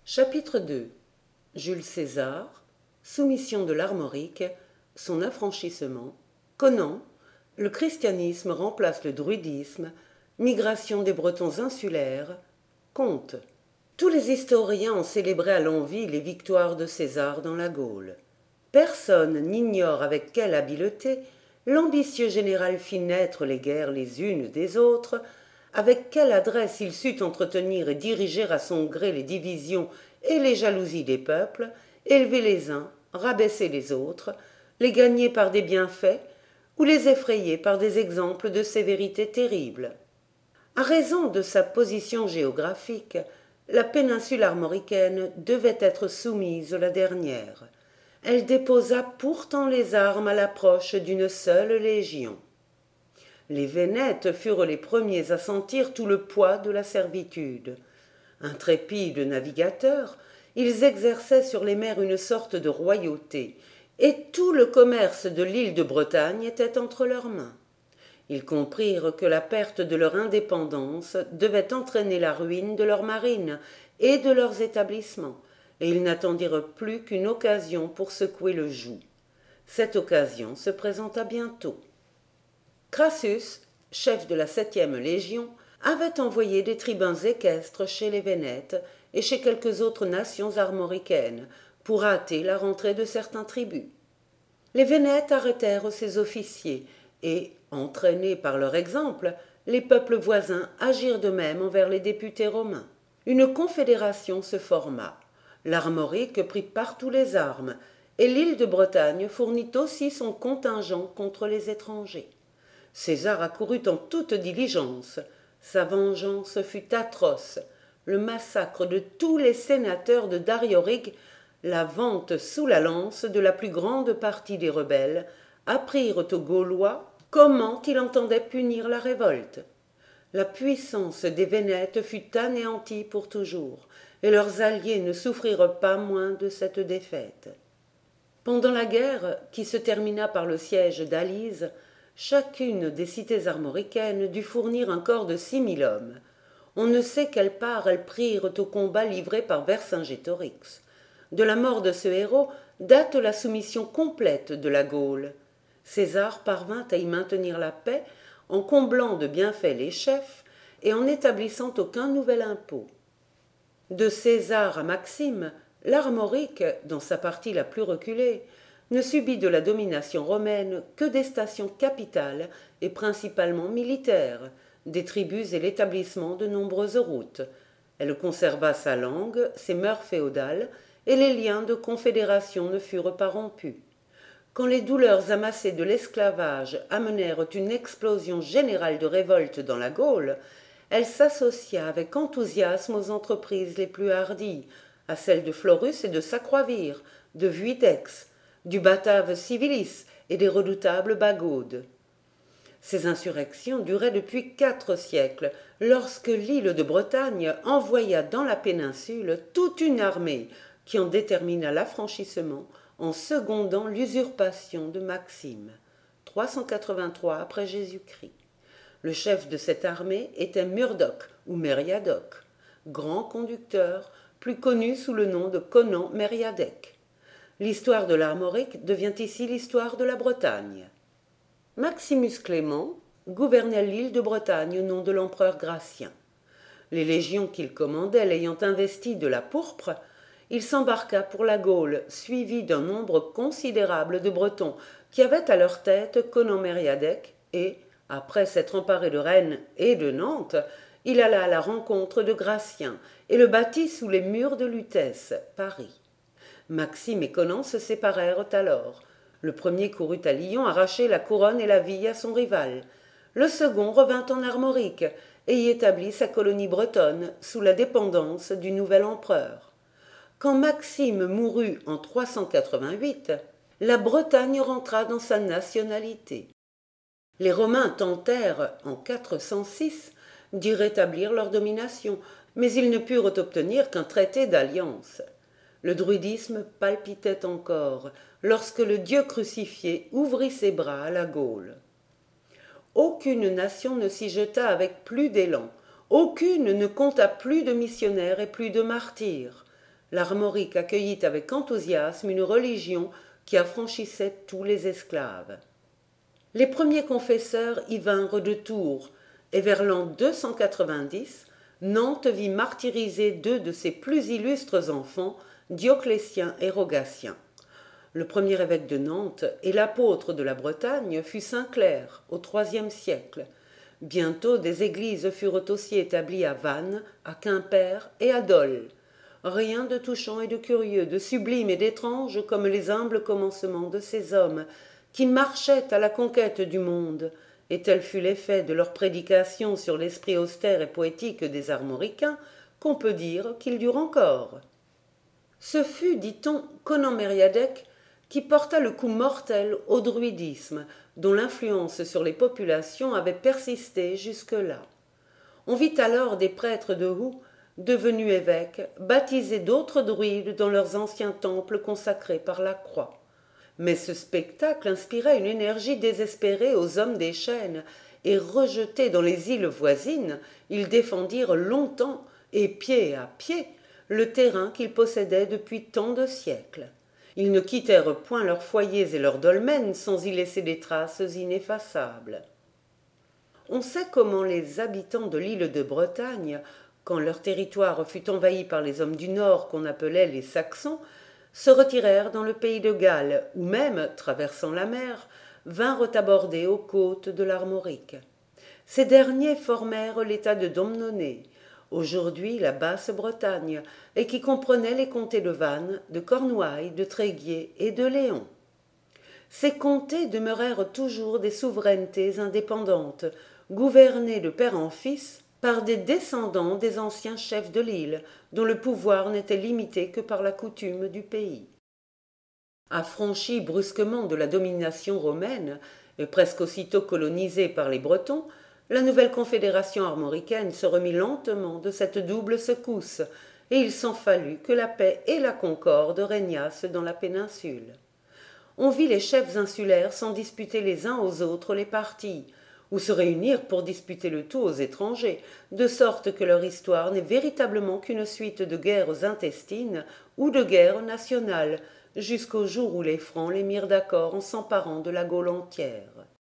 Chapitre 2. Jules César, soumission de l'Armorique, son affranchissement, Conan, le christianisme remplace le druidisme, migration des Bretons insulaires, conte. Tous les historiens ont célébré à l'envi les victoires de César dans la Gaule. Personne n'ignore avec quelle habileté l'ambitieux général fit naître les guerres les unes des autres, avec quelle adresse il sut entretenir et diriger à son gré les divisions et les jalousies des peuples, élever les uns, rabaisser les autres, les gagner par des bienfaits ou les effrayer par des exemples de sévérité terrible. À raison de sa position géographique, la péninsule armoricaine devait être soumise la dernière. Elle déposa pourtant les armes à l'approche d'une seule légion. Les Vénètes furent les premiers à sentir tout le poids de la servitude. Intrépides navigateurs, ils exerçaient sur les mers une sorte de royauté, et tout le commerce de l'île de Bretagne était entre leurs mains. Ils comprirent que la perte de leur indépendance devait entraîner la ruine de leur marine et de leurs établissements, et ils n'attendirent plus qu'une occasion pour secouer le joug. Cette occasion se présenta bientôt. Crassus, chef de la 7e Légion, avait envoyé des tribuns équestres chez les Vénètes et chez quelques autres nations armoricaines pour hâter la rentrée de certains tribus. Les Vénètes arrêtèrent ces officiers et, entraînés par leur exemple, les peuples voisins agirent de même envers les députés romains. Une confédération se forma. L'Armorique prit partout les armes, et l'île de Bretagne fournit aussi son contingent contre les étrangers. César accourut en toute diligence. Sa vengeance fut atroce. Le massacre de tous les sénateurs de Dariorique, la vente sous la lance de la plus grande partie des rebelles, apprirent aux Gaulois comment il entendait punir la révolte. La puissance des Vénètes fut anéantie pour toujours, et leurs alliés ne souffrirent pas moins de cette défaite. Pendant la guerre, qui se termina par le siège d'Alise, chacune des cités armoricaines dut fournir un corps de 6 000 hommes. On ne sait quelle part elles prirent au combat livré par Vercingétorix. De la mort de ce héros date la soumission complète de la Gaule. César parvint à y maintenir la paix en comblant de bienfaits les chefs et en n'établissant aucun nouvel impôt. De César à Maxime, l'Armorique, dans sa partie la plus reculée, ne subit de la domination romaine que des stations capitales et principalement militaires, des tribus et l'établissement de nombreuses routes. Elle conserva sa langue, ses mœurs féodales, et les liens de confédération ne furent pas rompus. Quand les douleurs amassées de l'esclavage amenèrent une explosion générale de révolte dans la Gaule, elle s'associa avec enthousiasme aux entreprises les plus hardies, à celles de Florus et de Sacroivir, de Vuidex, du Batave Civilis et des redoutables Bagaudes. Ces insurrections duraient depuis 4 siècles, lorsque l'île de Bretagne envoya dans la péninsule toute une armée qui en détermina l'affranchissement en secondant l'usurpation de Maxime, 383 après Jésus-Christ. Le chef de cette armée était Murdoch ou Mériadoc, grand conducteur, plus connu sous le nom de Conan Mériadec. L'histoire de l'Armorique devient ici l'histoire de la Bretagne. Maximus Clément gouvernait l'île de Bretagne au nom de l'empereur Gratien. Les légions qu'il commandait l'ayant investi de la pourpre, il s'embarqua pour la Gaule, suivi d'un nombre considérable de Bretons qui avaient à leur tête Conan Mériadec et, après s'être emparé de Rennes et de Nantes, il alla à la rencontre de Gratien et le battit sous les murs de Lutèce, Paris. Maxime et Conan se séparèrent alors. Le premier courut à Lyon arracher la couronne et la vie à son rival. Le second revint en Armorique et y établit sa colonie bretonne sous la dépendance du nouvel empereur. Quand Maxime mourut en 388, la Bretagne rentra dans sa nationalité. Les Romains tentèrent, en 406, d'y rétablir leur domination, mais ils ne purent obtenir qu'un traité d'alliance. Le druidisme palpitait encore lorsque le Dieu crucifié ouvrit ses bras à la Gaule. Aucune nation ne s'y jeta avec plus d'élan, aucune ne compta plus de missionnaires et plus de martyrs. l'Armorique accueillit avec enthousiasme une religion qui affranchissait tous les esclaves. Les premiers confesseurs y vinrent de Tours, et vers l'an 290, Nantes vit martyriser deux de ses plus illustres enfants, Dioclétien et Rogatien. Le premier évêque de Nantes et l'apôtre de la Bretagne fut saint Clair, au IIIe siècle. Bientôt des églises furent aussi établies à Vannes, à Quimper et à Dole. Rien de touchant et de curieux, de sublime et d'étrange comme les humbles commencements de ces hommes qui marchaient à la conquête du monde, et tel fut l'effet de leur prédication sur l'esprit austère et poétique des armoricains qu'on peut dire qu'il dure encore. Ce fut, dit-on, Conan Mériadec qui porta le coup mortel au druidisme, dont l'influence sur les populations avait persisté jusque-là. On vit alors des prêtres de Hou, devenus évêques, baptiser d'autres druides dans leurs anciens temples consacrés par la croix. Mais ce spectacle inspira une énergie désespérée aux hommes des chênes, et rejetés dans les îles voisines, ils défendirent longtemps, et pied à pied, le terrain qu'ils possédaient depuis tant de siècles. Ils ne quittèrent point leurs foyers et leurs dolmens sans y laisser des traces ineffaçables. On sait comment les habitants de l'île de Bretagne, quand leur territoire fut envahi par les hommes du Nord qu'on appelait les Saxons, se retirèrent dans le pays de Galles, ou même, traversant la mer, vinrent aborder aux côtes de l'Armorique. Ces derniers formèrent l'état de Domnonée, aujourd'hui la Basse-Bretagne, et qui comprenait les comtés de Vannes, de Cornouailles, de Tréguier et de Léon. Ces comtés demeurèrent toujours des souverainetés indépendantes, gouvernées de père en fils par des descendants des anciens chefs de l'île, dont le pouvoir n'était limité que par la coutume du pays. Affranchis brusquement de la domination romaine, et presque aussitôt colonisée par les Bretons, la nouvelle confédération armoricaine se remit lentement de cette double secousse, et il s'en fallut que la paix et la concorde régnassent dans la péninsule. On vit les chefs insulaires s'en disputer les uns aux autres les parties, ou se réunir pour disputer le tout aux étrangers, de sorte que leur histoire n'est véritablement qu'une suite de guerres intestines ou de guerres nationales, jusqu'au jour où les Francs les mirent d'accord en s'emparant de la Gaule entière.